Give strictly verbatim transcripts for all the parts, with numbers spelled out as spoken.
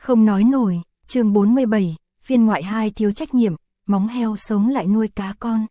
Không nói nổi, chương bốn mươi bảy, phiên ngoại hai thiếu trách nhiệm, móng heo sống lại nuôi cá con.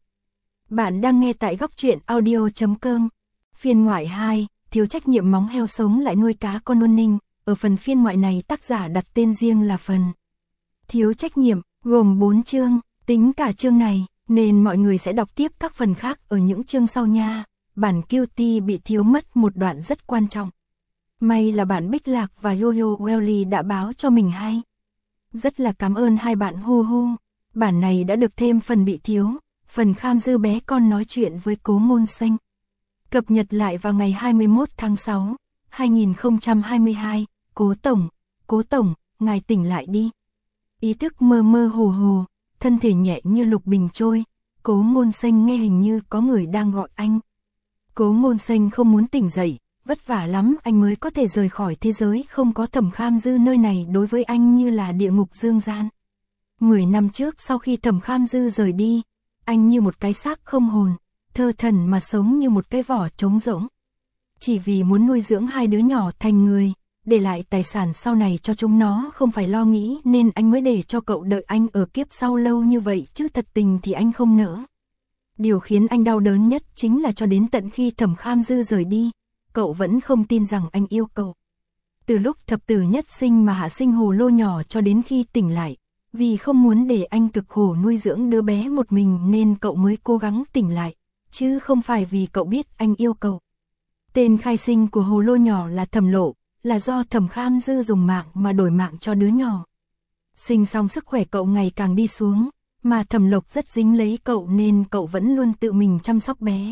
Bạn đang nghe tại góc truyện audio chấm com. Phiên ngoại hai, thiếu trách nhiệm móng heo sống lại nuôi cá con Luân Ninh. Ở phần phiên ngoại này tác giả đặt tên riêng là phần thiếu trách nhiệm, gồm bốn chương, tính cả chương này, nên mọi người sẽ đọc tiếp các phần khác ở những chương sau nha. Bản Cutie bị thiếu mất một đoạn rất quan trọng. May là bạn Bích Lạc và Yo-Yo Welly đã báo cho mình hay. Rất là cảm ơn hai bạn hu hu. Bản này đã được thêm phần bị thiếu, phần Kham Dư bé con nói chuyện với Cố Ngôn Xanh. Cập nhật lại vào ngày hai mươi mốt tháng sáu, hai nghìn không trăm hai mươi hai, Cố Tổng, Cố Tổng, ngài tỉnh lại đi. Ý thức mơ mơ hồ hồ, thân thể nhẹ như lục bình trôi, Cố Ngôn Xanh nghe hình như có người đang gọi anh. Cố Ngôn Xanh không muốn tỉnh dậy, vất vả lắm anh mới có thể rời khỏi thế giới không có Thẩm Kham Dư, nơi này đối với anh như là địa ngục dương gian. Mười năm trước sau khi Thẩm Kham Dư rời đi, anh như một cái xác không hồn, thơ thần mà sống như một cái vỏ trống rỗng. Chỉ vì muốn nuôi dưỡng hai đứa nhỏ thành người, để lại tài sản sau này cho chúng nó không phải lo nghĩ, nên anh mới để cho cậu đợi anh ở kiếp sau lâu như vậy, chứ thật tình thì anh không nỡ. Điều khiến anh đau đớn nhất chính là cho đến tận khi Thẩm Kham Dư rời đi, cậu vẫn không tin rằng anh yêu cậu. Từ lúc thập tử nhất sinh mà hạ sinh hồ lô nhỏ cho đến khi tỉnh lại, vì không muốn để anh cực khổ nuôi dưỡng đứa bé một mình nên cậu mới cố gắng tỉnh lại, chứ không phải vì cậu biết anh yêu cậu. Tên khai sinh của hồ lô nhỏ là Thẩm Lộ, là do Thẩm Kham Dư dùng mạng mà đổi mạng cho đứa nhỏ. Sinh xong sức khỏe cậu ngày càng đi xuống, mà Thẩm Lộc rất dính lấy cậu nên cậu vẫn luôn tự mình chăm sóc bé.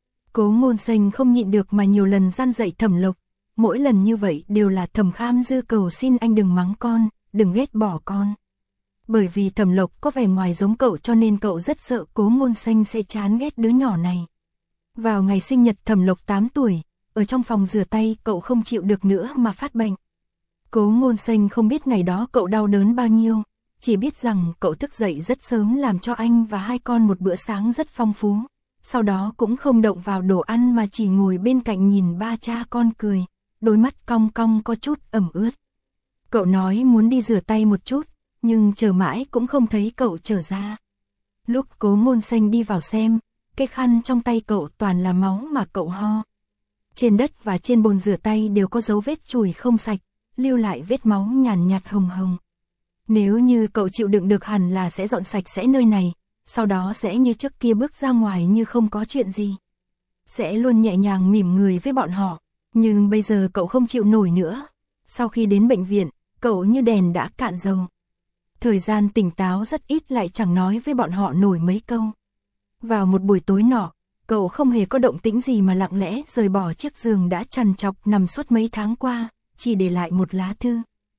Cố Ngôn Xanh không nhịn được mà nhiều lần gian dạy Thẩm Lộc, mỗi lần như vậy đều là Thẩm Kham Dư cầu xin anh đừng mắng con, đừng ghét bỏ con. Bởi vì Thẩm Lộc có vẻ ngoài giống cậu cho nên cậu rất sợ Cố Ngôn Xanh sẽ chán ghét đứa nhỏ này. Vào ngày sinh nhật Thẩm Lộc tám tuổi, ở trong phòng rửa tay cậu không chịu được nữa mà phát bệnh. Cố Ngôn Xanh không biết ngày đó cậu đau đớn bao nhiêu, chỉ biết rằng cậu thức dậy rất sớm làm cho anh và hai con một bữa sáng rất phong phú. Sau đó cũng không động vào đồ ăn mà chỉ ngồi bên cạnh nhìn ba cha con cười, đôi mắt cong cong có chút ẩm ướt. Cậu nói muốn đi rửa tay một chút, nhưng chờ mãi cũng không thấy cậu trở ra. Lúc Cố Ngôn Xanh đi vào xem, cái khăn trong tay cậu toàn là máu mà cậu ho. Trên đất và trên bồn rửa tay đều có dấu vết chùi không sạch, lưu lại vết máu nhàn nhạt hồng hồng. Nếu như cậu chịu đựng được hẳn là sẽ dọn sạch sẽ nơi này, sau đó sẽ như trước kia bước ra ngoài như không có chuyện gì. Sẽ luôn nhẹ nhàng mỉm người với bọn họ, nhưng bây giờ cậu không chịu nổi nữa. Sau khi đến bệnh viện, cậu như đèn đã cạn dầu. Thời gian tỉnh táo rất ít, lại chẳng nói với bọn họ nổi mấy câu. Vào một buổi tối nọ, cậu không hề có động tĩnh gì mà lặng lẽ rời bỏ chiếc giường đã trằn trọc nằm suốt mấy tháng qua, chỉ để lại một lá thư.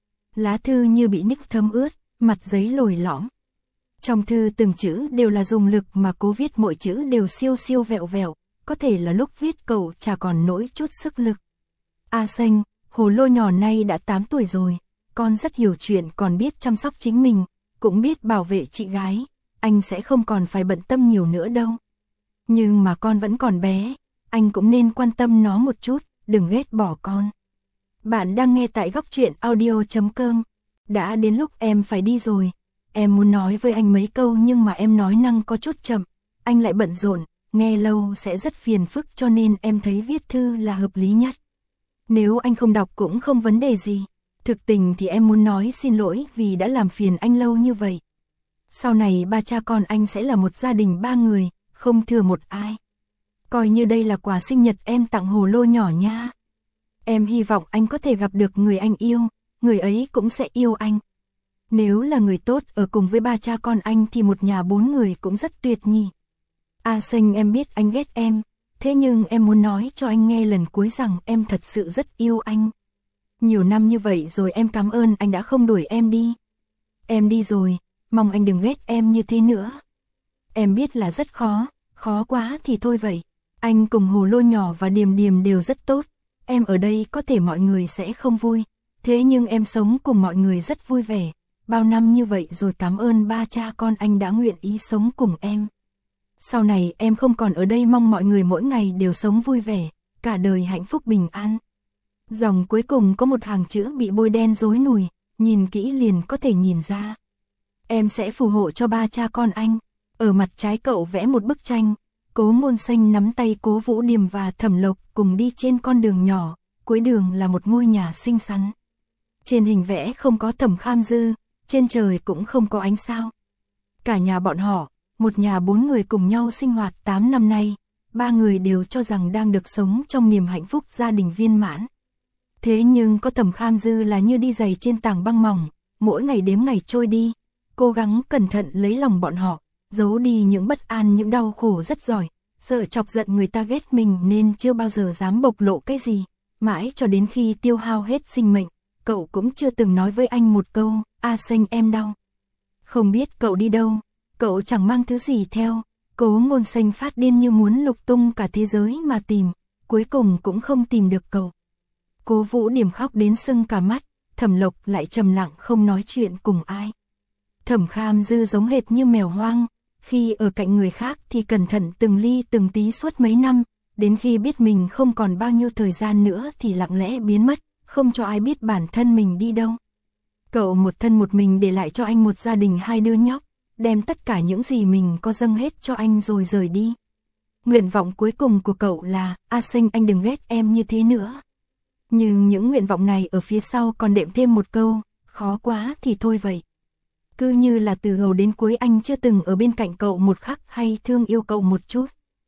Lá thư như bị nước thấm ướt, mặt giấy lồi lõm. Trong thư từng chữ đều là dùng lực mà cố viết, mỗi chữ đều siêu siêu vẹo vẹo, có thể là lúc viết cậu chả còn nỗi chút sức lực. A Xanh, hồ lô nhỏ nay đã tám tuổi rồi, con rất hiểu chuyện, còn biết chăm sóc chính mình, cũng biết bảo vệ chị gái, anh sẽ không còn phải bận tâm nhiều nữa đâu. Nhưng mà con vẫn còn bé, anh cũng nên quan tâm nó một chút, đừng ghét bỏ con. Bạn đang nghe tại góc truyện audio chấm com. Đã đến lúc em phải đi rồi. Em muốn nói với anh mấy câu nhưng mà em nói năng có chút chậm, anh lại bận rộn, nghe lâu sẽ rất phiền phức cho nên em thấy viết thư là hợp lý nhất. Nếu anh không đọc cũng không vấn đề gì. Thực tình thì em muốn nói xin lỗi vì đã làm phiền anh lâu như vậy. Sau này ba cha con anh sẽ là một gia đình ba người, không thừa một ai. Coi như đây là quà sinh nhật em tặng hồ lô nhỏ nha. Em hy vọng anh có thể gặp được người anh yêu, người ấy cũng sẽ yêu anh. Nếu là người tốt ở cùng với ba cha con anh thì một nhà bốn người cũng rất tuyệt nhỉ. A Xanh, em biết anh ghét em, thế nhưng em muốn nói cho anh nghe lần cuối rằng em thật sự rất yêu anh. Nhiều năm như vậy rồi, em cảm ơn anh đã không đuổi em đi. Em đi rồi, mong anh đừng ghét em như thế nữa. Em biết là rất khó, khó quá thì thôi vậy. Anh cùng hồ lô nhỏ và Điềm Điềm đều rất tốt. Em ở đây có thể mọi người sẽ không vui, thế nhưng em sống cùng mọi người rất vui vẻ. Bao năm như vậy rồi, cảm ơn ba cha con anh đã nguyện ý sống cùng em. Sau này em không còn ở đây, mong mọi người mỗi ngày đều sống vui vẻ, cả đời hạnh phúc bình an. Dòng cuối cùng có một hàng chữ bị bôi đen rối nùi, nhìn kỹ liền có thể nhìn ra. Em sẽ phù hộ cho ba cha con anh. Ở mặt trái cậu vẽ một bức tranh, Cố Ngôn Xanh nắm tay Cố Vũ Điềm và Thẩm Lộc cùng đi trên con đường nhỏ, cuối đường là một ngôi nhà xinh xắn. Trên hình vẽ không có Thẩm Kham Dư, trên trời cũng không có ánh sao. Cả nhà bọn họ, một nhà bốn người cùng nhau sinh hoạt tám năm nay, ba người đều cho rằng đang được sống trong niềm hạnh phúc gia đình viên mãn. Thế nhưng có Thẩm Kham Dư là như đi giày trên tảng băng mỏng, mỗi ngày đếm ngày trôi đi, cố gắng cẩn thận lấy lòng bọn họ, giấu đi những bất an những đau khổ rất giỏi, sợ chọc giận người ta ghét mình nên chưa bao giờ dám bộc lộ cái gì, mãi cho đến khi tiêu hao hết sinh mệnh, cậu cũng chưa từng nói với anh một câu, A Xanh em đau. Không biết cậu đi đâu, cậu chẳng mang thứ gì theo, Cố Ngôn Xanh phát điên như muốn lục tung cả thế giới mà tìm, cuối cùng cũng không tìm được cậu. Cố Vũ Điềm khóc đến sưng cả mắt, Thẩm Lộc lại trầm lặng không nói chuyện cùng ai. Thẩm Kham Dư giống hệt như mèo hoang, khi ở cạnh người khác thì cẩn thận từng ly từng tí suốt mấy năm, đến khi biết mình không còn bao nhiêu thời gian nữa thì lặng lẽ biến mất, không cho ai biết bản thân mình đi đâu. Cậu một thân một mình để lại cho anh một gia đình hai đứa nhóc, đem tất cả những gì mình có dâng hết cho anh rồi rời đi. Nguyện vọng cuối cùng của cậu là, A Xanh anh đừng ghét em như thế nữa. Nhưng những nguyện vọng này ở phía sau còn đệm thêm một câu, khó quá thì thôi vậy. Cứ như là từ đầu đến cuối anh chưa từng ở bên cạnh cậu một khắc hay thương yêu cậu một chút.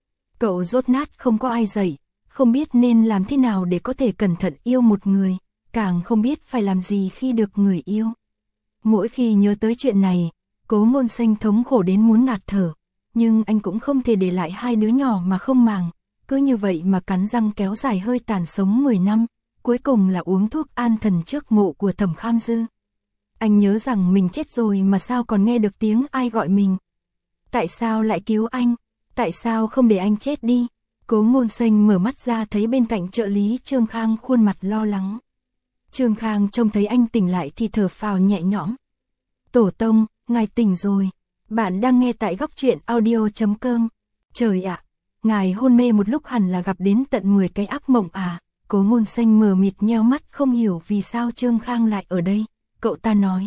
Cậu dốt nát không có ai dạy, không biết nên làm thế nào để có thể cẩn thận yêu một người, càng không biết phải làm gì khi được người yêu. Mỗi khi nhớ tới chuyện này, Cố Ngôn Xanh thống khổ đến muốn ngạt thở, nhưng anh cũng không thể để lại hai đứa nhỏ mà không màng, cứ như vậy mà cắn răng kéo dài hơi tàn sống mười năm, cuối cùng là uống thuốc an thần trước mộ của Thẩm Kham Dư. Anh nhớ rằng mình chết rồi mà sao còn nghe được tiếng ai gọi mình. Tại sao lại cứu anh? Tại sao không để anh chết đi? Cố Ngôn Xanh mở mắt ra thấy bên cạnh trợ lý Trương Khang khuôn mặt lo lắng. Trương Khang trông thấy anh tỉnh lại thì thở phào nhẹ nhõm. Tổ tông, ngài tỉnh rồi. Bạn đang nghe tại góc truyện audio chấm com. Trời ạ, ngài hôn mê một lúc hẳn là gặp đến tận mười cái ác mộng à. Cố Ngôn Xanh mờ mịt nheo mắt không hiểu vì sao Trương Khang lại ở đây. Cậu ta nói,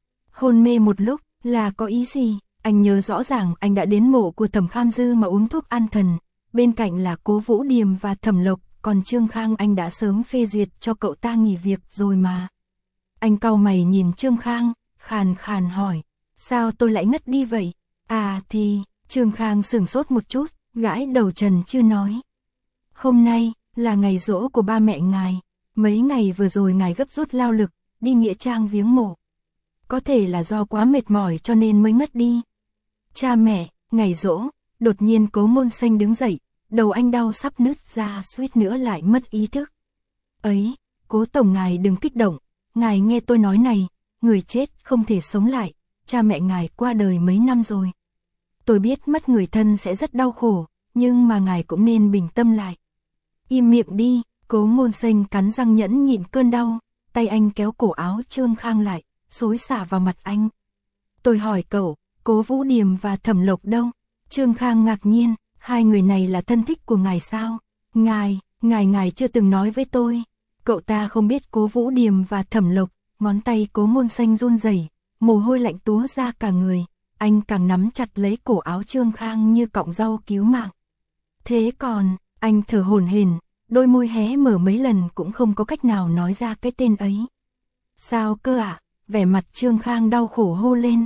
hôn mê một lúc là có ý gì? Anh nhớ rõ ràng anh đã đến mộ của Thẩm Kham Dư mà uống thuốc an thần, bên cạnh là Cố Vũ Điềm và Thẩm Lộc, còn Trương Khang anh đã sớm phê duyệt cho cậu ta nghỉ việc rồi mà. Anh cau mày nhìn Trương Khang, khàn khàn hỏi, sao tôi lại ngất đi vậy? À thì, Trương Khang sửng sốt một chút, gãi đầu trần chưa nói. Hôm nay là ngày giỗ của ba mẹ ngài, mấy ngày vừa rồi ngài gấp rút lao lực, đi nghĩa trang viếng mộ. Có thể là do quá mệt mỏi cho nên mới ngất đi. Cha mẹ, ngày giỗ, đột nhiên Cố Ngôn Xanh đứng dậy, đầu anh đau sắp nứt ra suýt nữa lại mất ý thức. Ấy, Cố tổng ngài đừng kích động, ngài nghe tôi nói này, người chết không thể sống lại, cha mẹ ngài qua đời mấy năm rồi. Tôi biết mất người thân sẽ rất đau khổ, nhưng mà ngài cũng nên bình tâm lại. Im miệng đi, Cố Ngôn Xanh cắn răng nhẫn nhịn cơn đau, tay anh kéo cổ áo Trương Khang lại, xối xả vào mặt anh. Tôi hỏi cậu, Cố Vũ Điềm và Thẩm Lộc đâu? Trương Khang ngạc nhiên, hai người này là thân thích của ngài sao? Ngài, ngài ngài chưa từng nói với tôi. Cậu ta không biết Cố Vũ Điềm và Thẩm Lộc, ngón tay Cố Ngôn Xanh run rẩy, mồ hôi lạnh túa ra cả người, anh càng nắm chặt lấy cổ áo Trương Khang như cọng rau cứu mạng. Thế còn, anh thở hổn hển, đôi môi hé mở mấy lần cũng không có cách nào nói ra cái tên ấy. Sao cơ ạ? À? Vẻ mặt Trương Khang đau khổ hô lên.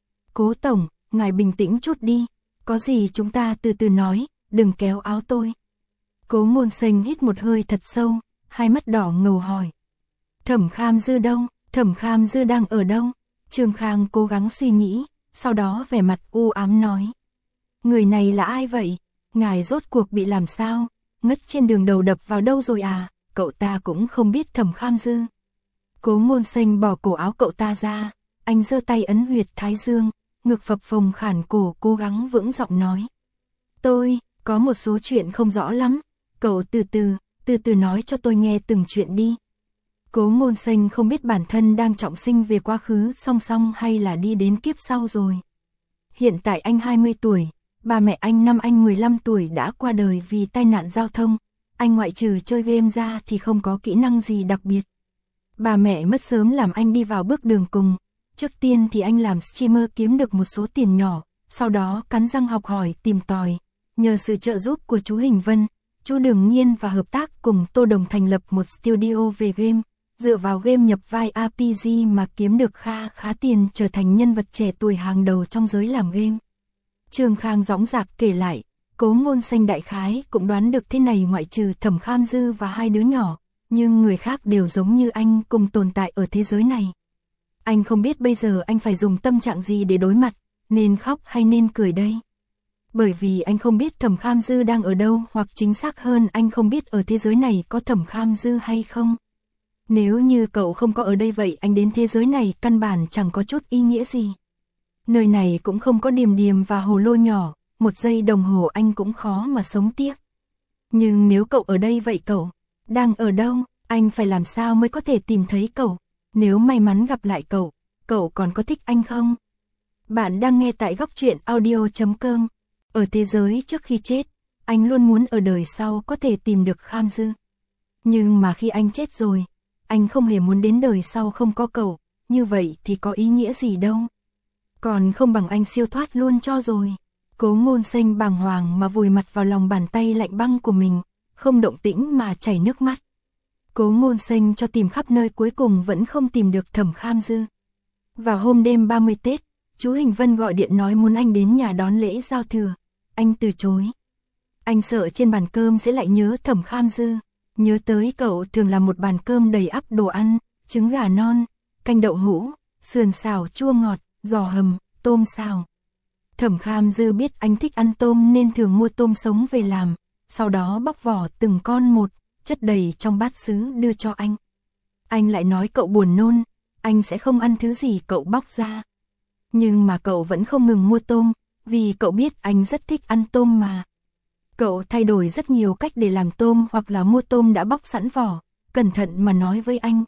Cố tổng, ngài bình tĩnh chút đi, có gì chúng ta từ từ nói, đừng kéo áo tôi. Cố Ngôn Xanh hít một hơi thật sâu, hai mắt đỏ ngầu hỏi. Thẩm Kham Dư đâu? Thẩm Kham Dư đang ở đâu? Trương Khang cố gắng suy nghĩ, sau đó vẻ mặt u ám nói. Người này là ai vậy? Ngài rốt cuộc bị làm sao? Ngất trên đường đầu đập vào đâu rồi à? Cậu ta cũng không biết Thẩm Kham Dư. Cố Ngôn Xanh bỏ cổ áo cậu ta ra, anh giơ tay ấn huyệt thái dương, ngực phập phồng khản cổ cố gắng vững giọng nói. Tôi, có một số chuyện không rõ lắm, cậu từ từ, từ từ nói cho tôi nghe từng chuyện đi. Cố Ngôn Xanh không biết bản thân đang trọng sinh về quá khứ song song hay là đi đến kiếp sau rồi. Hiện tại anh hai mươi tuổi, ba mẹ anh năm anh mười lăm tuổi đã qua đời vì tai nạn giao thông, anh ngoại trừ chơi game ra thì không có kỹ năng gì đặc biệt. Bà mẹ mất sớm làm anh đi vào bước đường cùng. Trước tiên thì anh làm streamer kiếm được một số tiền nhỏ, sau đó cắn răng học hỏi tìm tòi. Nhờ sự trợ giúp của chú Hình Vân, chú Đường Nhiên và hợp tác cùng Tô Đồng thành lập một studio về game, dựa vào game nhập vai rờ pê giê mà kiếm được kha khá tiền, trở thành nhân vật trẻ tuổi hàng đầu trong giới làm game. Trương Khang dõng dạc kể lại, Cố Ngôn Xanh đại khái cũng đoán được thế này, ngoại trừ Thẩm Kham Dư và hai đứa nhỏ, nhưng người khác đều giống như anh cùng tồn tại ở thế giới này. Anh không biết bây giờ anh phải dùng tâm trạng gì để đối mặt, nên khóc hay nên cười đây. Bởi vì anh không biết Thẩm Kham Dư đang ở đâu, hoặc chính xác hơn anh không biết ở thế giới này có Thẩm Kham Dư hay không. Nếu như cậu không có ở đây vậy anh đến thế giới này căn bản chẳng có chút ý nghĩa gì. Nơi này cũng không có Điềm Điềm và hồ lô nhỏ, một giây đồng hồ anh cũng khó mà sống tiếp. Nhưng nếu cậu ở đây vậy cậu đang ở đâu, anh phải làm sao mới có thể tìm thấy cậu? Nếu may mắn gặp lại cậu, cậu còn có thích anh không? Bạn đang nghe tại góc truyện audio chấm com. Ở thế giới trước khi chết, anh luôn muốn ở đời sau có thể tìm được Kham Dư. Nhưng mà khi anh chết rồi, anh không hề muốn đến đời sau không có cậu, như vậy thì có ý nghĩa gì đâu. Còn không bằng anh siêu thoát luôn cho rồi. Cố Ngôn Xanh bàng hoàng mà vùi mặt vào lòng bàn tay lạnh băng của mình, không động tĩnh mà chảy nước mắt. Cố Ngôn Xanh cho tìm khắp nơi cuối cùng vẫn không tìm được Thẩm Kham Dư. Vào hôm đêm ba mươi Tết, chú Hình Vân gọi điện nói muốn anh đến nhà đón lễ giao thừa. Anh từ chối. Anh sợ trên bàn cơm sẽ lại nhớ Thẩm Kham Dư. Nhớ tới cậu thường làm một bàn cơm đầy ắp đồ ăn, trứng gà non, canh đậu hũ, sườn xào chua ngọt, giò hầm, tôm xào. Thẩm Kham Dư biết anh thích ăn tôm nên thường mua tôm sống về làm, sau đó bóc vỏ từng con một, chất đầy trong bát sứ đưa cho anh. Anh lại nói cậu buồn nôn, anh sẽ không ăn thứ gì cậu bóc ra. Nhưng mà cậu vẫn không ngừng mua tôm, vì cậu biết anh rất thích ăn tôm mà. Cậu thay đổi rất nhiều cách để làm tôm, hoặc là mua tôm đã bóc sẵn vỏ, cẩn thận mà nói với anh.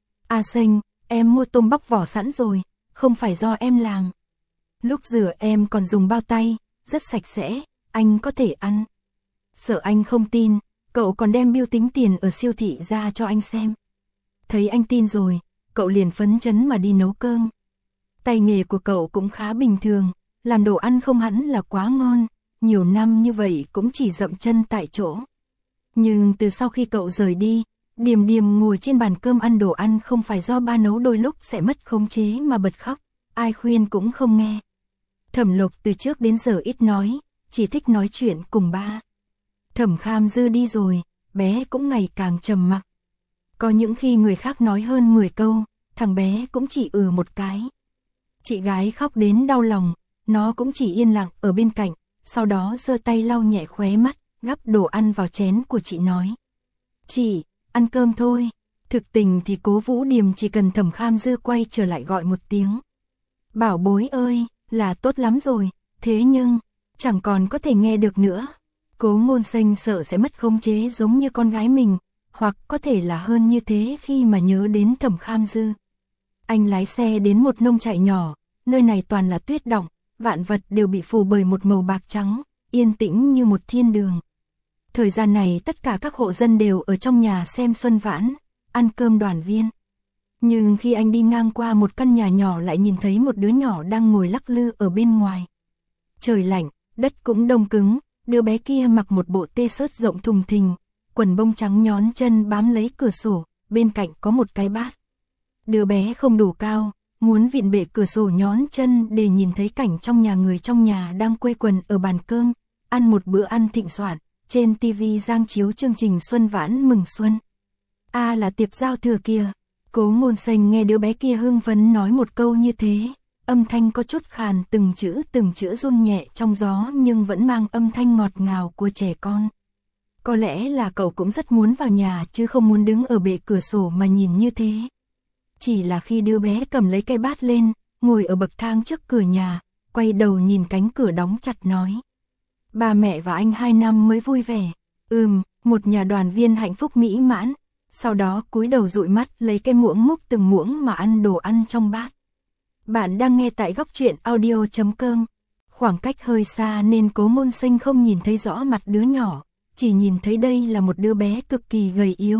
A Xanh, em mua tôm bóc vỏ sẵn rồi, không phải do em làm. Lúc rửa em còn dùng bao tay, rất sạch sẽ, anh có thể ăn. Sợ anh không tin, cậu còn đem bill tính tiền ở siêu thị ra cho anh xem. Thấy anh tin rồi, cậu liền phấn chấn mà đi nấu cơm. Tay nghề của cậu cũng khá bình thường, làm đồ ăn không hẳn là quá ngon, nhiều năm như vậy cũng chỉ dậm chân tại chỗ. Nhưng từ sau khi cậu rời đi, Điềm Điềm ngồi trên bàn cơm ăn đồ ăn không phải do ba nấu, đôi lúc sẽ mất khống chế mà bật khóc, ai khuyên cũng không nghe. Thẩm Lộc từ trước đến giờ ít nói, chỉ thích nói chuyện cùng ba. Thẩm Kham Dư đi rồi, bé cũng ngày càng trầm mặc. Có những khi người khác nói hơn mười câu, thằng bé cũng chỉ ừ một cái. Chị gái khóc đến đau lòng, nó cũng chỉ yên lặng ở bên cạnh, sau đó giơ tay lau nhẹ khóe mắt, gắp đồ ăn vào chén của chị nói. Chị, ăn cơm thôi. Thực tình thì Cố Vũ Điềm chỉ cần Thẩm Kham Dư quay trở lại gọi một tiếng. Bảo bối ơi, là tốt lắm rồi, thế nhưng, chẳng còn có thể nghe được nữa. Cố Ngôn Xanh sợ sẽ mất khống chế giống như con gái mình, hoặc có thể là hơn như thế khi mà nhớ đến Thẩm Kham Dư. Anh lái xe đến một nông trại nhỏ, nơi này toàn là tuyết đọng, vạn vật đều bị phủ bởi một màu bạc trắng, yên tĩnh như một thiên đường. Thời gian này tất cả các hộ dân đều ở trong nhà xem xuân vãn, ăn cơm đoàn viên. Nhưng khi anh đi ngang qua một căn nhà nhỏ lại nhìn thấy một đứa nhỏ đang ngồi lắc lư ở bên ngoài. Trời lạnh, đất cũng đông cứng, đứa bé kia mặc một bộ t-shirt rộng thùng thình, quần bông trắng nhón chân bám lấy cửa sổ, bên cạnh có một cái bát. Đứa bé không đủ cao, muốn vịn bệ cửa sổ nhón chân để nhìn thấy cảnh trong nhà, người trong nhà đang quây quần ở bàn cơm, ăn một bữa ăn thịnh soạn, trên tivi giang chiếu chương trình Xuân Vãn mừng xuân. A à, là tiệc giao thừa kia. Cố Ngôn Xanh nghe đứa bé kia hưng phấn nói một câu như thế, âm thanh có chút khàn, từng chữ từng chữ run nhẹ trong gió nhưng vẫn mang âm thanh ngọt ngào của trẻ con. Có lẽ là cậu cũng rất muốn vào nhà chứ không muốn đứng ở bệ cửa sổ mà nhìn như thế. Chỉ là khi đứa bé cầm lấy cây bát lên, ngồi ở bậc thang trước cửa nhà, quay đầu nhìn cánh cửa đóng chặt nói. Ba mẹ và anh hai năm mới vui vẻ. Ừm, một nhà đoàn viên hạnh phúc mỹ mãn. Sau đó cúi đầu dụi mắt lấy cái muỗng múc từng muỗng mà ăn đồ ăn trong bát. Bạn đang nghe tại góc truyện audio chấm com. Khoảng cách hơi xa nên Cố Ngôn Xanh không nhìn thấy rõ mặt đứa nhỏ, chỉ nhìn thấy đây là một đứa bé cực kỳ gầy yếu,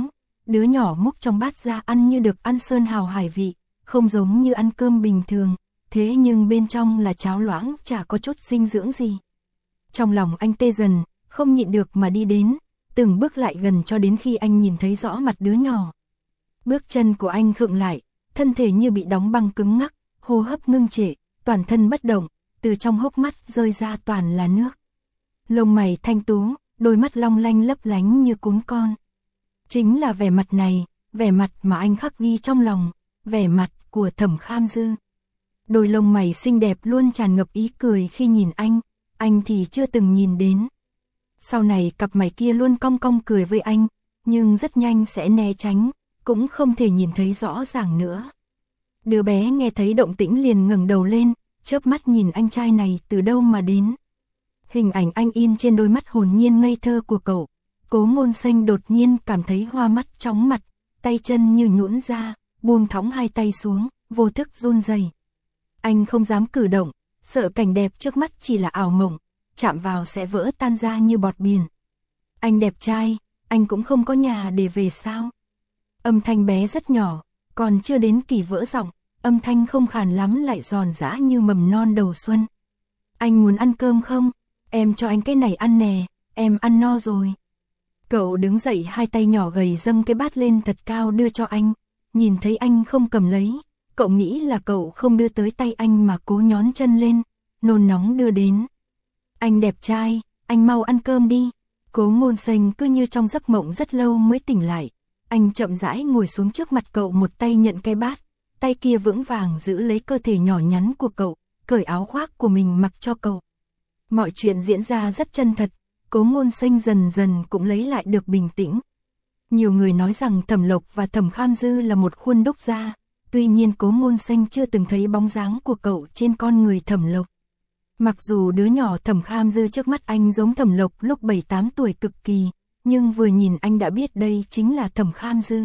đứa nhỏ múc trong bát ra ăn như được ăn sơn hào hải vị, không giống như ăn cơm bình thường, thế nhưng bên trong là cháo loãng chả có chút dinh dưỡng gì. Trong lòng anh tê dần, không nhịn được mà đi đến, từng bước lại gần cho đến khi anh nhìn thấy rõ mặt đứa nhỏ. Bước chân của anh khựng lại, thân thể như bị đóng băng cứng ngắc, hô hấp ngưng trệ, toàn thân bất động, từ trong hốc mắt rơi ra toàn là nước. Lông mày thanh tú, đôi mắt long lanh lấp lánh như cún con. Chính là vẻ mặt này, vẻ mặt mà anh khắc ghi trong lòng, vẻ mặt của Thẩm Kham Dư. Đôi lông mày xinh đẹp luôn tràn ngập ý cười khi nhìn anh, anh thì chưa từng nhìn đến. Sau này cặp mày kia luôn cong cong cười với anh, nhưng rất nhanh sẽ né tránh, cũng không thể nhìn thấy rõ ràng nữa. Đứa bé nghe thấy động tĩnh liền ngẩng đầu lên, chớp mắt nhìn anh trai này từ đâu mà đến. Hình ảnh anh in trên đôi mắt hồn nhiên ngây thơ của cậu. Cố Ngôn Xanh đột nhiên cảm thấy hoa mắt chóng mặt, tay chân như nhũn ra, buông thõng hai tay xuống, vô thức run rẩy. Anh không dám cử động, sợ cảnh đẹp trước mắt chỉ là ảo mộng, chạm vào sẽ vỡ tan ra như bọt biển. Anh đẹp trai, anh cũng không có nhà để về sao? Âm thanh bé rất nhỏ, còn chưa đến kỳ vỡ giọng, âm thanh không khàn lắm lại giòn giã như mầm non đầu xuân. Anh muốn ăn cơm không? Em cho anh cái này ăn nè, em ăn no rồi. Cậu đứng dậy, hai tay nhỏ gầy dâng cái bát lên thật cao đưa cho anh, nhìn thấy anh không cầm lấy, cậu nghĩ là cậu không đưa tới tay anh mà cố nhón chân lên, nôn nóng đưa đến. Anh đẹp trai, anh mau ăn cơm đi. Cố Ngôn Xanh cứ như trong giấc mộng rất lâu mới tỉnh lại. Anh chậm rãi ngồi xuống trước mặt cậu, một tay nhận cái bát, tay kia vững vàng giữ lấy cơ thể nhỏ nhắn của cậu, cởi áo khoác của mình mặc cho cậu. Mọi chuyện diễn ra rất chân thật, Cố Ngôn Xanh dần dần cũng lấy lại được bình tĩnh. Nhiều người nói rằng Thẩm Lộc và Thẩm Kham Dư là một khuôn đúc ra, tuy nhiên Cố Ngôn Xanh chưa từng thấy bóng dáng của cậu trên con người Thẩm Lộc. Mặc dù đứa nhỏ Thẩm Kham Dư trước mắt anh giống Thẩm Lộc lúc bảy tám tuổi cực kỳ, nhưng vừa nhìn anh đã biết đây chính là Thẩm Kham Dư.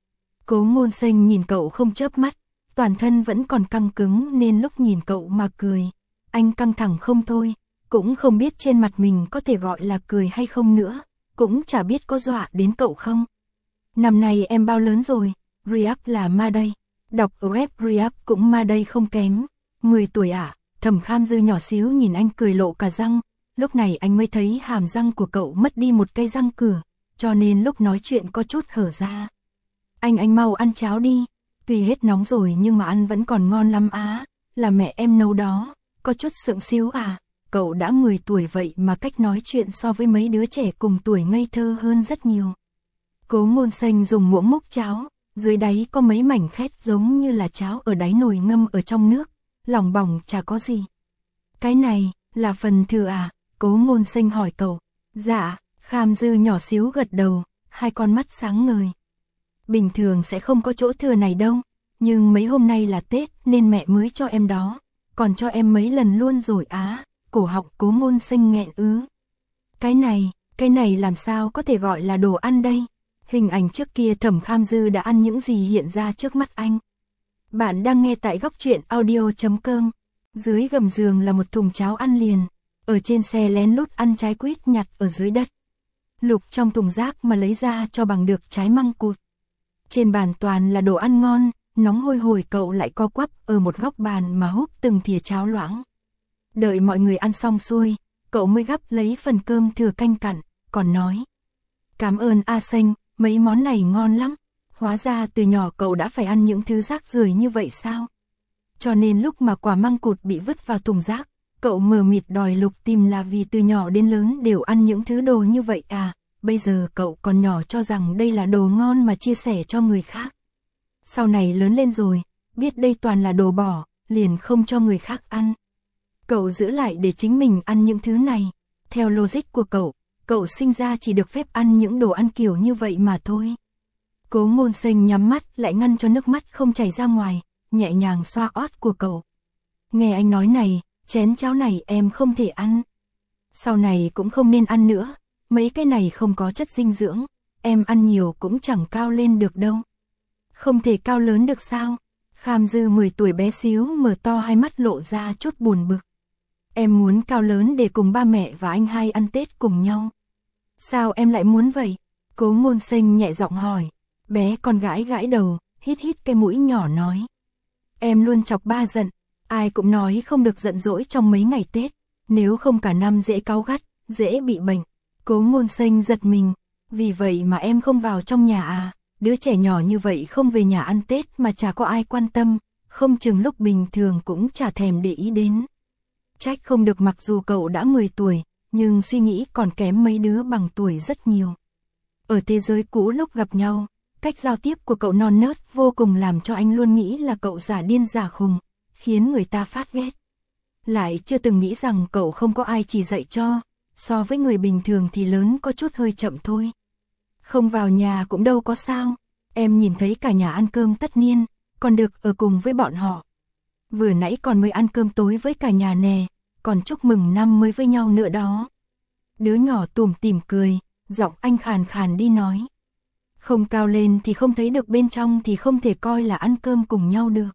Cố Ngôn Xanh nhìn cậu không chớp mắt, toàn thân vẫn còn căng cứng nên lúc nhìn cậu mà cười, anh căng thẳng không thôi, cũng không biết trên mặt mình có thể gọi là cười hay không nữa, cũng chả biết có dọa đến cậu không. Năm nay em bao lớn rồi? Riyadh là ma đây. Đọc ở web Riyadh cũng ma đây không kém. mười tuổi à? Thẩm Kham Dư nhỏ xíu nhìn anh cười lộ cả răng, lúc này anh mới thấy hàm răng của cậu mất đi một cây răng cửa, cho nên lúc nói chuyện có chút hở ra. Anh anh mau ăn cháo đi, tuy hết nóng rồi nhưng mà ăn vẫn còn ngon lắm á, là mẹ em nấu đó, có chút sượng xíu à. Cậu đã mười tuổi vậy mà cách nói chuyện so với mấy đứa trẻ cùng tuổi ngây thơ hơn rất nhiều. Cố Ngôn Xanh dùng muỗng múc cháo, dưới đáy có mấy mảnh khét giống như là cháo ở đáy nồi ngâm ở trong nước, lỏng bỏng chả có gì. Cái này, là phần thừa à? Cố Ngôn Xanh hỏi cậu. Dạ, Kham Dư nhỏ xíu gật đầu, hai con mắt sáng ngời. Bình thường sẽ không có chỗ thừa này đâu, nhưng mấy hôm nay là Tết nên mẹ mới cho em đó, còn cho em mấy lần luôn rồi á. Cổ họng Cố Ngôn Xanh nghẹn ứ. Cái này, cái này làm sao có thể gọi là đồ ăn đây? Hình ảnh trước kia Thẩm Kham Dư đã ăn những gì hiện ra trước mắt anh. Bạn đang nghe tại góc truyện audio chấm com. Dưới gầm giường là một thùng cháo ăn liền. Ở trên xe lén lút ăn trái quýt nhặt ở dưới đất. Lục trong thùng rác mà lấy ra cho bằng được trái măng cụt. Trên bàn toàn là đồ ăn ngon, nóng hôi hổi, cậu lại co quắp ở một góc bàn mà húp từng thìa cháo loãng. Đợi mọi người ăn xong xuôi, cậu mới gắp lấy phần cơm thừa canh cặn, còn nói. Cảm ơn A Xanh, mấy món này ngon lắm. Hóa ra từ nhỏ cậu đã phải ăn những thứ rác rưởi như vậy sao? Cho nên lúc mà quả măng cụt bị vứt vào thùng rác, cậu mờ mịt đòi Lục tìm là vì từ nhỏ đến lớn đều ăn những thứ đồ như vậy à? Bây giờ cậu còn nhỏ cho rằng đây là đồ ngon mà chia sẻ cho người khác. Sau này lớn lên rồi, biết đây toàn là đồ bỏ, liền không cho người khác ăn. Cậu giữ lại để chính mình ăn những thứ này. Theo logic của cậu, cậu sinh ra chỉ được phép ăn những đồ ăn kiểu như vậy mà thôi. Cố Ngôn Xanh nhắm mắt lại ngăn cho nước mắt không chảy ra ngoài, nhẹ nhàng xoa ót của cậu. Nghe anh nói này, chén cháo này em không thể ăn. Sau này cũng không nên ăn nữa, mấy cái này không có chất dinh dưỡng, em ăn nhiều cũng chẳng cao lên được đâu. Không thể cao lớn được sao? Kham Dư mười tuổi bé xíu mở to hai mắt lộ ra chút buồn bực. Em muốn cao lớn để cùng ba mẹ và anh hai ăn Tết cùng nhau. Sao em lại muốn vậy? Cố Ngôn Xanh nhẹ giọng hỏi. Bé con gái gãi đầu, hít hít cái mũi nhỏ nói. Em luôn chọc ba giận, ai cũng nói không được giận dỗi trong mấy ngày Tết, nếu không cả năm dễ cáu gắt, dễ bị bệnh. Cố Ngôn Xanh giật mình, vì vậy mà em không vào trong nhà à, đứa trẻ nhỏ như vậy không về nhà ăn Tết mà chả có ai quan tâm, không chừng lúc bình thường cũng chả thèm để ý đến. Trách không được, mặc dù cậu đã mười tuổi, nhưng suy nghĩ còn kém mấy đứa bằng tuổi rất nhiều. Ở thế giới cũ lúc gặp nhau, cách giao tiếp của cậu non nớt vô cùng làm cho anh luôn nghĩ là cậu giả điên giả khùng, khiến người ta phát ghét. Lại chưa từng nghĩ rằng cậu không có ai chỉ dạy cho, so với người bình thường thì lớn có chút hơi chậm thôi. Không vào nhà cũng đâu có sao, em nhìn thấy cả nhà ăn cơm tất niên, còn được ở cùng với bọn họ. Vừa nãy còn mới ăn cơm tối với cả nhà nè, còn chúc mừng năm mới với nhau nữa đó. Đứa nhỏ tủm tỉm cười, giọng anh khàn khàn đi nói. Không cao lên thì không thấy được bên trong thì không thể coi là ăn cơm cùng nhau được.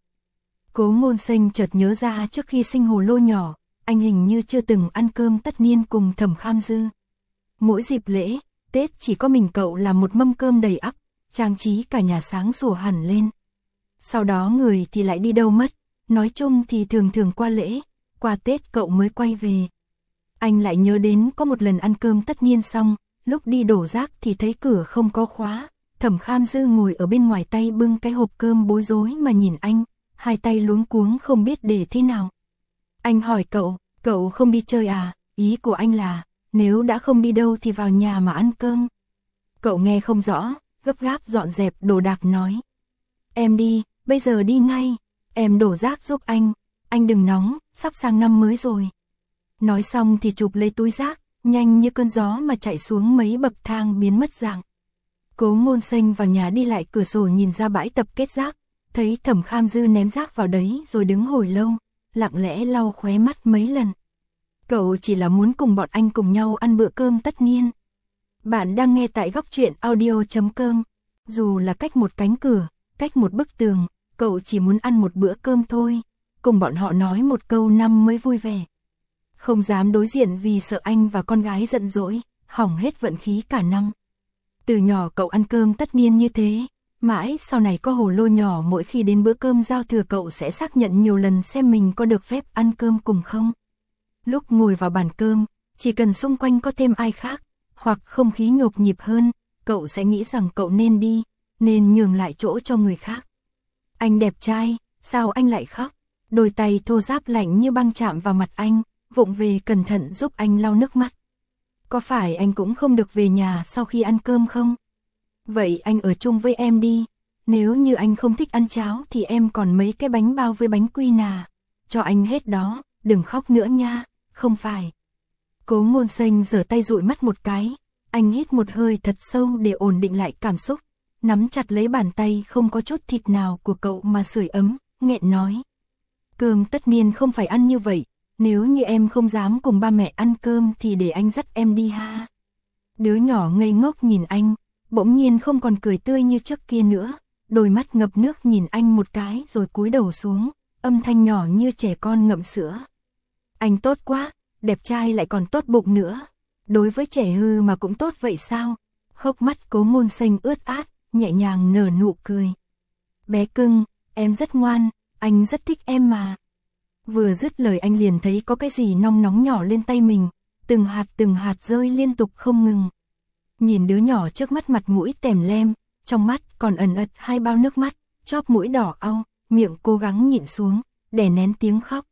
Cố Ngôn Xanh chợt nhớ ra trước khi sinh hồ lô nhỏ, anh hình như chưa từng ăn cơm tất niên cùng Thẩm Kham Dư. Mỗi dịp lễ, Tết chỉ có mình cậu làm một mâm cơm đầy ắp, trang trí cả nhà sáng sủa hẳn lên. Sau đó người thì lại đi đâu mất, nói chung thì thường thường qua lễ, qua Tết cậu mới quay về. Anh lại nhớ đến có một lần ăn cơm tất niên xong, lúc đi đổ rác thì thấy cửa không có khóa, Thẩm Kham Dư ngồi ở bên ngoài tay bưng cái hộp cơm bối rối mà nhìn anh, hai tay luống cuống không biết để thế nào. Anh hỏi cậu, cậu không đi chơi à, ý của anh là, nếu đã không đi đâu thì vào nhà mà ăn cơm. Cậu nghe không rõ, gấp gáp dọn dẹp đồ đạc nói. Em đi, bây giờ đi ngay, em đổ rác giúp anh, anh đừng nóng, sắp sang năm mới rồi. Nói xong thì chụp lấy túi rác, nhanh như cơn gió mà chạy xuống mấy bậc thang biến mất dạng. Cố Ngôn Xanh vào nhà đi lại cửa sổ nhìn ra bãi tập kết rác, thấy Thẩm Kham Dư ném rác vào đấy rồi đứng hồi lâu, lặng lẽ lau khóe mắt mấy lần. Cậu chỉ là muốn cùng bọn anh cùng nhau ăn bữa cơm tất niên. Bạn đang nghe tại góc truyện audio chấm com. Dù là cách một cánh cửa, cách một bức tường, cậu chỉ muốn ăn một bữa cơm thôi, cùng bọn họ nói một câu năm mới vui vẻ. Không dám đối diện vì sợ anh và con gái giận dỗi, hỏng hết vận khí cả năm. Từ nhỏ cậu ăn cơm tất niên như thế, mãi sau này có hồ lô nhỏ, mỗi khi đến bữa cơm giao thừa cậu sẽ xác nhận nhiều lần xem mình có được phép ăn cơm cùng không. Lúc ngồi vào bàn cơm, chỉ cần xung quanh có thêm ai khác, hoặc không khí nhộp nhịp hơn, cậu sẽ nghĩ rằng cậu nên đi, nên nhường lại chỗ cho người khác. Anh đẹp trai, sao anh lại khóc? Đôi tay thô ráp lạnh như băng chạm vào mặt anh, vụng về cẩn thận giúp anh lau nước mắt. Có phải anh cũng không được về nhà sau khi ăn cơm không? Vậy anh ở chung với em đi, nếu như anh không thích ăn cháo thì em còn mấy cái bánh bao với bánh quy nà, cho anh hết đó, đừng khóc nữa nha, không phải. Cố Ngôn Xanh giở tay dụi mắt một cái, anh hít một hơi thật sâu để ổn định lại cảm xúc, nắm chặt lấy bàn tay không có chút thịt nào của cậu mà sưởi ấm, nghẹn nói. Cơm tất niên không phải ăn như vậy, nếu như em không dám cùng ba mẹ ăn cơm thì để anh dắt em đi ha. Đứa nhỏ ngây ngốc nhìn anh, bỗng nhiên không còn cười tươi như trước kia nữa, đôi mắt ngập nước nhìn anh một cái rồi cúi đầu xuống, âm thanh nhỏ như trẻ con ngậm sữa. Anh tốt quá, đẹp trai lại còn tốt bụng nữa. Đối với trẻ hư mà cũng tốt vậy sao? Hốc mắt Cố Ngôn Xanh ướt át, nhẹ nhàng nở nụ cười. Bé cưng, em rất ngoan, anh rất thích em mà. Vừa dứt lời anh liền thấy có cái gì nong nóng nhỏ lên tay mình, từng hạt từng hạt rơi liên tục không ngừng. Nhìn đứa nhỏ trước mắt mặt mũi tèm lem, trong mắt còn ẩn ẩn hai bao nước mắt, chóp mũi đỏ au, miệng cố gắng nhịn xuống, đè nén tiếng khóc.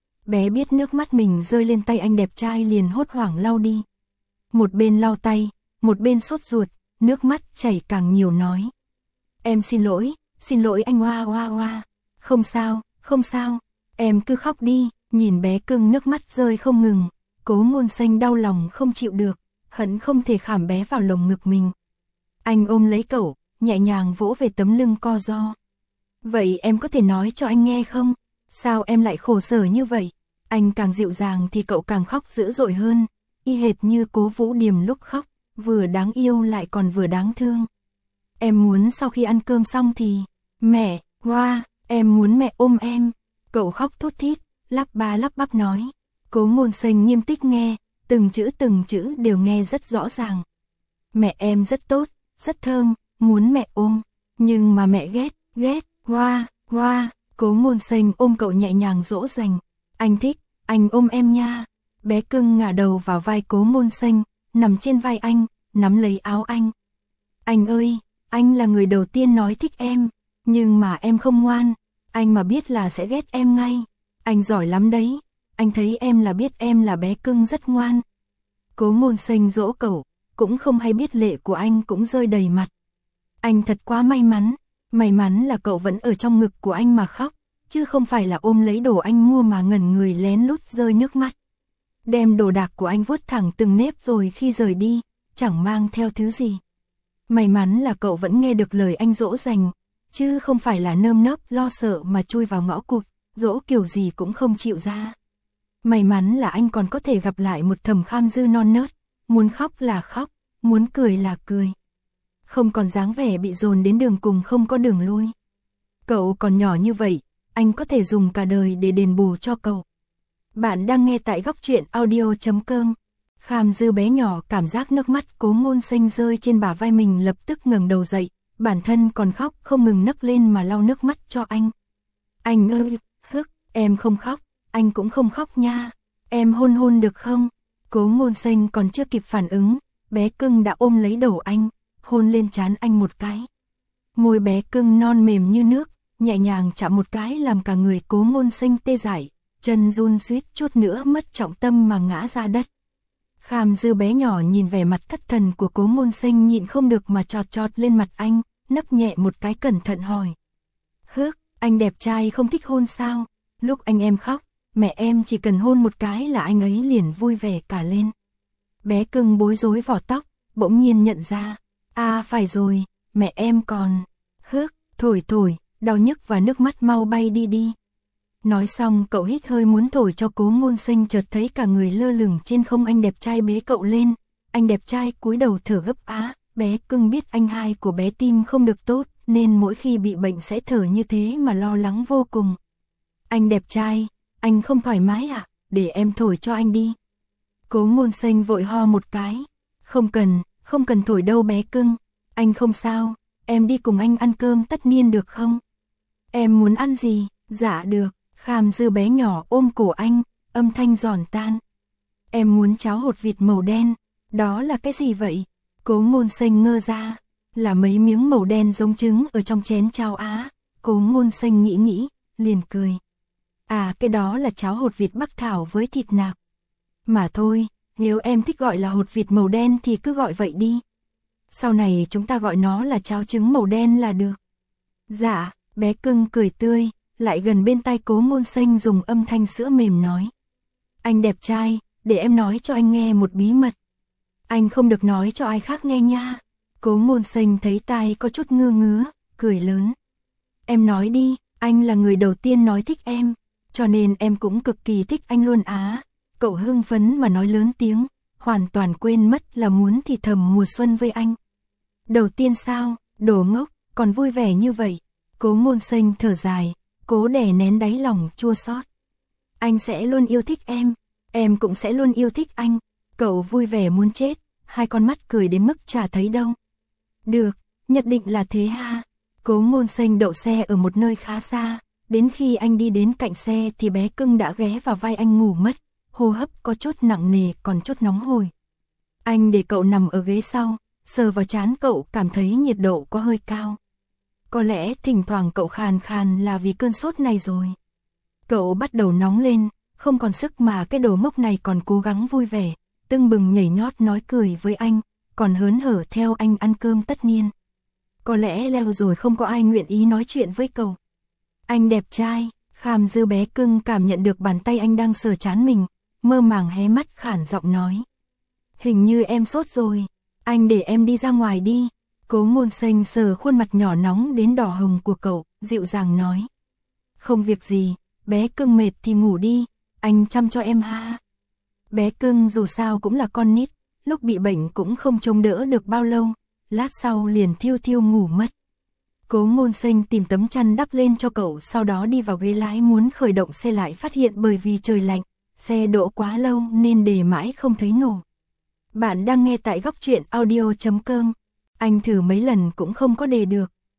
Bé biết nước mắt mình rơi lên tay anh đẹp trai liền hốt hoảng lau đi. Một bên lau tay, một bên sốt ruột, nước mắt chảy càng nhiều nói. Em xin lỗi, xin lỗi anh hoa hoa hoa. Không sao, không sao, em cứ khóc đi. Nhìn bé cưng nước mắt rơi không ngừng, Cố Ngôn Xanh đau lòng không chịu được, hận không thể khảm bé vào lồng ngực mình. Anh ôm lấy cậu, nhẹ nhàng vỗ về tấm lưng co ro. Vậy em có thể nói cho anh nghe không? Sao em lại khổ sở như vậy? Anh càng dịu dàng thì cậu càng khóc dữ dội hơn, y hệt như Cố Vũ Điềm lúc khóc, vừa đáng yêu lại còn vừa đáng thương. Em muốn sau khi ăn cơm xong thì, mẹ, hoa, em muốn mẹ ôm em. Cậu khóc thút thít, lắp ba lắp bắp nói. Cố Ngôn Xanh nghiêm túc nghe, từng chữ từng chữ đều nghe rất rõ ràng. Mẹ em rất tốt, rất thơm, muốn mẹ ôm. Nhưng mà mẹ ghét, ghét, hoa, hoa. Cố Ngôn Xanh ôm cậu nhẹ nhàng dỗ dành. Anh thích, anh ôm em nha. Bé cưng ngả đầu vào vai Cố Ngôn Xanh, nằm trên vai anh, nắm lấy áo anh. Anh ơi, anh là người đầu tiên nói thích em, nhưng mà em không ngoan, anh mà biết là sẽ ghét em ngay. Anh giỏi lắm đấy, anh thấy em là biết em là bé cưng rất ngoan. Cố Ngôn Xanh dỗ cậu, cũng không hay biết lệ của anh cũng rơi đầy mặt. Anh thật quá may mắn, may mắn là cậu vẫn ở trong ngực của anh mà khóc, chứ không phải là ôm lấy đồ anh mua mà ngẩn người lén lút rơi nước mắt. Đem đồ đạc của anh vuốt thẳng từng nếp rồi khi rời đi, chẳng mang theo thứ gì. May mắn là cậu vẫn nghe được lời anh dỗ dành, chứ không phải là nơm nớp lo sợ mà chui vào ngõ cụt, dỗ kiểu gì cũng không chịu ra. May mắn là anh còn có thể gặp lại một Thẩm Kham Dư non nớt, muốn khóc là khóc, muốn cười là cười. Không còn dáng vẻ bị dồn đến đường cùng không có đường lui. Cậu còn nhỏ như vậy, anh có thể dùng cả đời để đền bù cho cậu. Bạn đang nghe tại góc truyện audio chấm com. Kham Dư bé nhỏ cảm giác nước mắt Cố Ngôn Xanh rơi trên bả vai mình lập tức ngẩng đầu dậy, bản thân còn khóc không ngừng nấc lên mà lau nước mắt cho anh. Anh ơi, hức, em không khóc, anh cũng không khóc nha, em hôn hôn được không? Cố Ngôn Xanh còn chưa kịp phản ứng, bé cưng đã ôm lấy đầu anh, hôn lên trán anh một cái. Môi bé cưng non mềm như nước, nhẹ nhàng chạm một cái làm cả người Cố Ngôn Xanh tê dại, chân run suýt chút nữa mất trọng tâm mà ngã ra đất. Kham Dư bé nhỏ nhìn vẻ mặt thất thần của Cố Ngôn Xanh nhịn không được mà chọt chọt lên mặt anh, nấp nhẹ một cái cẩn thận hỏi. Hức, anh đẹp trai không thích hôn sao? Lúc anh em khóc, mẹ em chỉ cần hôn một cái là anh ấy liền vui vẻ cả lên. Bé cưng bối rối vỏ tóc, bỗng nhiên nhận ra. À phải rồi, mẹ em còn. Hức, thổi thổi, đau nhức và nước mắt mau bay đi đi. Nói xong cậu hít hơi muốn thổi cho Cố Ngôn Xanh chợt thấy cả người lơ lửng trên không anh đẹp trai bế cậu lên. Anh đẹp trai cúi đầu thở gấp á, bé cưng biết anh hai của bé tim không được tốt nên mỗi khi bị bệnh sẽ thở như thế mà lo lắng vô cùng. Anh đẹp trai, anh không thoải mái à? Để em thổi cho anh đi. Cố Ngôn Xanh vội ho một cái. Không cần, không cần thổi đâu bé cưng. Anh không sao, em đi cùng anh ăn cơm tất niên được không? Em muốn ăn gì? Dạ được. Kham Dư bé nhỏ ôm cổ anh, âm thanh giòn tan. Em muốn cháo hột vịt màu đen. Đó là cái gì vậy? Cố Ngôn Xanh ngơ ra. Là mấy miếng màu đen giống trứng ở trong chén cháo á. Cố Ngôn Xanh nghĩ nghĩ, liền cười. À cái đó là cháo hột vịt Bắc Thảo với thịt nạc. Mà thôi, nếu em thích gọi là hột vịt màu đen thì cứ gọi vậy đi. Sau này chúng ta gọi nó là cháo trứng màu đen là được. Dạ, bé cưng cười tươi, lại gần bên tai Cố Ngôn Xanh dùng âm thanh sữa mềm nói. Anh đẹp trai, để em nói cho anh nghe một bí mật. Anh không được nói cho ai khác nghe nha. Cố Ngôn Xanh thấy tai có chút ngứa ngứa, cười lớn. Em nói đi, anh là người đầu tiên nói thích em, cho nên em cũng cực kỳ thích anh luôn á. Cậu hưng phấn mà nói lớn tiếng, hoàn toàn quên mất là muốn thì thầm mùa xuân với anh. Đầu tiên sao, đồ ngốc, còn vui vẻ như vậy. Cố Ngôn Xanh thở dài, cố đè nén đáy lòng chua xót. Anh sẽ luôn yêu thích em, em cũng sẽ luôn yêu thích anh. Cậu vui vẻ muốn chết, hai con mắt cười đến mức chả thấy đâu. Được, nhất định là thế ha. Cố Ngôn Xanh đậu xe ở một nơi khá xa, đến khi anh đi đến cạnh xe thì bé cưng đã ghé vào vai anh ngủ mất, hô hấp có chút nặng nề còn chút nóng hổi. Anh để cậu nằm ở ghế sau, sờ vào trán cậu cảm thấy nhiệt độ có hơi cao. Có lẽ thỉnh thoảng cậu khàn khàn là vì cơn sốt này rồi. Cậu bắt đầu nóng lên, không còn sức mà cái đồ ngốc này còn cố gắng vui vẻ, tưng bừng nhảy nhót nói cười với anh, còn hớn hở theo anh ăn cơm tất niên. Có lẽ lâu rồi không có ai nguyện ý nói chuyện với cậu. Anh đẹp trai, Kham Dư bé cưng cảm nhận được bàn tay anh đang sờ trán mình, mơ màng hé mắt khản giọng nói. Hình như em sốt rồi, anh để em đi ra ngoài đi. Cố Ngôn Xanh sờ khuôn mặt nhỏ nóng đến đỏ hồng của cậu, dịu dàng nói. Không việc gì, bé cưng mệt thì ngủ đi, anh chăm cho em ha. Bé cưng dù sao cũng là con nít, lúc bị bệnh cũng không chống đỡ được bao lâu, lát sau liền thiêu thiêu ngủ mất. Cố Ngôn Xanh tìm tấm chăn đắp lên cho cậu, sau đó đi vào ghế lái muốn khởi động xe lại phát hiện bởi vì trời lạnh, xe đỗ quá lâu nên để mãi không thấy nổ. Bạn đang nghe tại góc truyện audio chấm com. Anh thử mấy lần cũng không có đề được.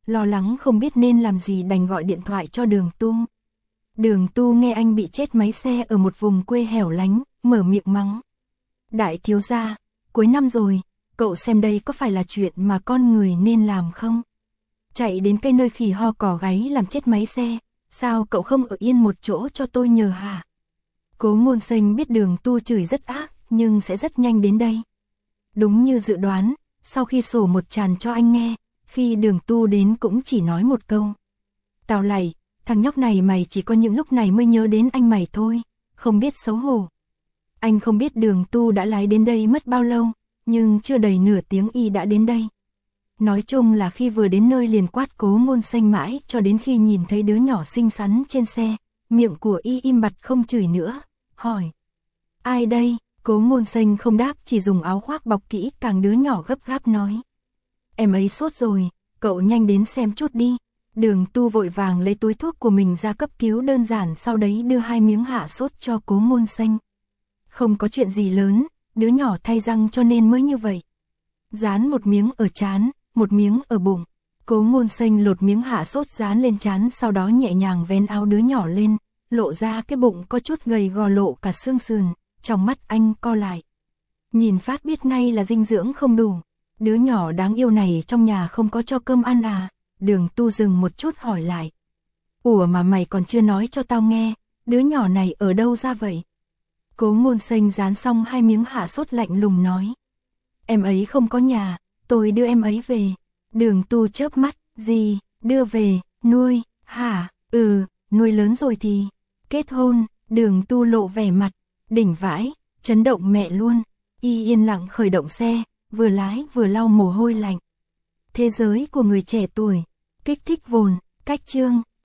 lo lắng không biết nên làm gì đành gọi điện thoại cho Đường Tu. Đường Tu nghe anh bị chết máy xe ở một vùng quê hẻo lánh, mở miệng mắng. Đại thiếu gia, cuối năm rồi, cậu xem đây có phải là chuyện mà con người nên làm không? Chạy đến cái nơi khỉ ho cỏ gáy làm chết máy xe, sao cậu không ở yên một chỗ cho tôi nhờ hả? Cố Ngôn Sinh biết Đường Tu chửi rất ác, nhưng sẽ rất nhanh đến đây. Đúng như dự đoán, sau khi sổ một tràn cho anh nghe, khi Đường Tu đến cũng chỉ nói một câu. Tào lạy, thằng nhóc này mày chỉ có những lúc này mới nhớ đến anh mày thôi, không biết xấu hổ. Anh không biết Đường Tu đã lái đến đây mất bao lâu, nhưng chưa đầy nửa tiếng y đã đến đây. Nói chung là khi vừa đến nơi liền quát Cố Ngôn Sinh mãi cho đến khi nhìn thấy đứa nhỏ xinh xắn trên xe, miệng của y im bặt không chửi nữa, hỏi. Ai đây? Cố Ngôn Sinh không đáp, chỉ dùng áo khoác bọc kỹ càng đứa nhỏ gấp gáp nói. Em ấy sốt rồi, cậu nhanh đến xem chút đi. Đường Tu vội vàng lấy túi thuốc của mình ra cấp cứu đơn giản, sau đấy đưa hai miếng hạ sốt cho Cố Ngôn Sinh. Không có chuyện gì lớn, đứa nhỏ thay răng cho nên mới như vậy. Dán một miếng ở trán, một miếng ở bụng. Cố Ngôn Sinh lột miếng hạ sốt dán lên trán, sau đó nhẹ nhàng vén áo đứa nhỏ lên, lộ ra cái bụng có chút gầy gò, lộ cả xương sườn, trong mắt anh co lại. Nhìn phát biết ngay là dinh dưỡng không đủ. Đứa nhỏ đáng yêu này trong nhà không có cho cơm ăn à? Đường Tu dừng một chút hỏi lại. Ủa mà mày còn chưa nói cho tao nghe, đứa nhỏ này ở đâu ra vậy? Cố Ngôn Sinh dán xong hai miếng hạ sốt lạnh lùng nói. Em ấy không có nhà, tôi đưa em ấy về. Đường Tu chớp mắt, gì, đưa về, nuôi, hả? Ừ, nuôi lớn rồi thì kết hôn. Đường Tu lộ vẻ mặt đỉnh vãi, chấn động mẹ luôn. Y yên lặng khởi động xe, vừa lái vừa lau mồ hôi lạnh. Thế giới của người trẻ tuổi, kích thích vồn, cách chương.